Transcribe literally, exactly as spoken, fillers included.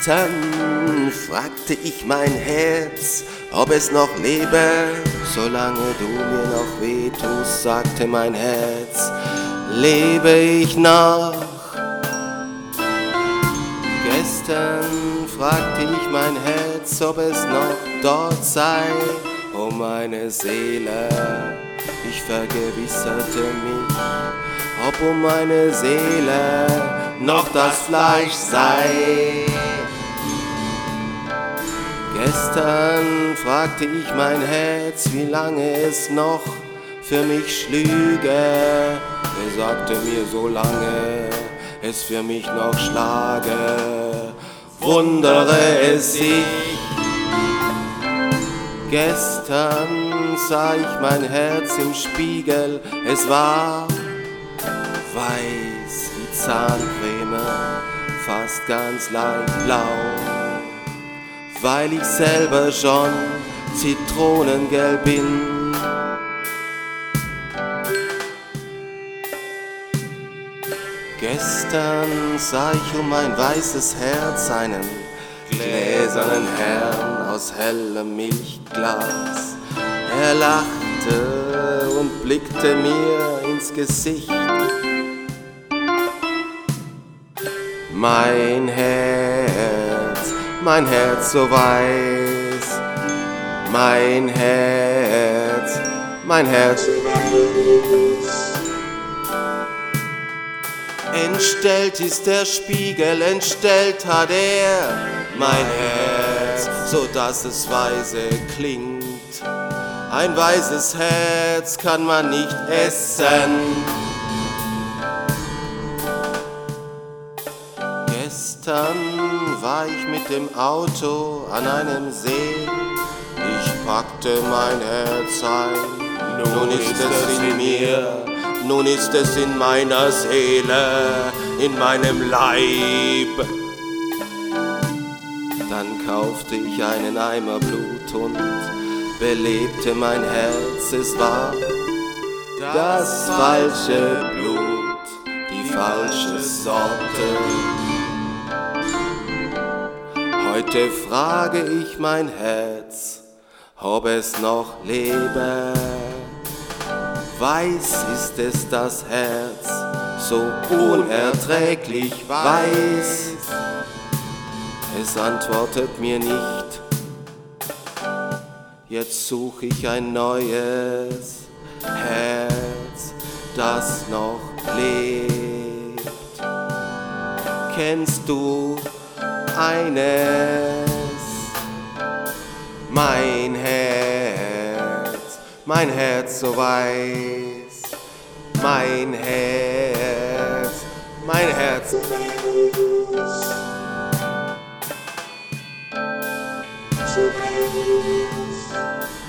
Gestern fragte ich mein Herz, ob es noch lebe. Solange du mir noch weh tust, sagte mein Herz, lebe ich noch. Gestern fragte ich mein Herz, ob es noch dort sei. Oh meine Seele, ich vergewisserte mich, ob um meine Seele noch das Fleisch sei. Gestern fragte ich mein Herz, wie lange es noch für mich schlüge. Er sagte mir, so lange es für mich noch schlage, wundere es sich. Gestern sah ich mein Herz im Spiegel, es war weiß wie Zahncreme, fast ganz leicht blau, weil ich selber schon zitronengelb bin. Gestern sah ich um mein weißes Herz einen gläsernen Herrn aus hellem Milchglas. Er lachte und blickte mir ins Gesicht. Mein Herz, mein Herz so weiß, mein Herz, mein Herz so weiß. Entstellt ist der Spiegel, entstellt hat er mein Herz, so dass es weise klingt. Ein weißes Herz kann man nicht essen. Gestern war ich mit dem Auto an einem See. Ich packte mein Herz ein, nun ist es in mir. Nun ist es in meiner Seele, in meinem Leib. Dann kaufte ich einen Eimer Blut und belebte mein Herz. Es war das falsche Blut, die falsche Sorte. Heute frage ich mein Herz, ob es noch lebe. Weiß ist es das Herz, so unerträglich weiß. Es antwortet mir nicht, jetzt suche ich ein neues Herz, das noch lebt. Kennst du eines? Mein Herz, mein Herz so weiß, mein Herz, mein Herz so weiß. So weiß.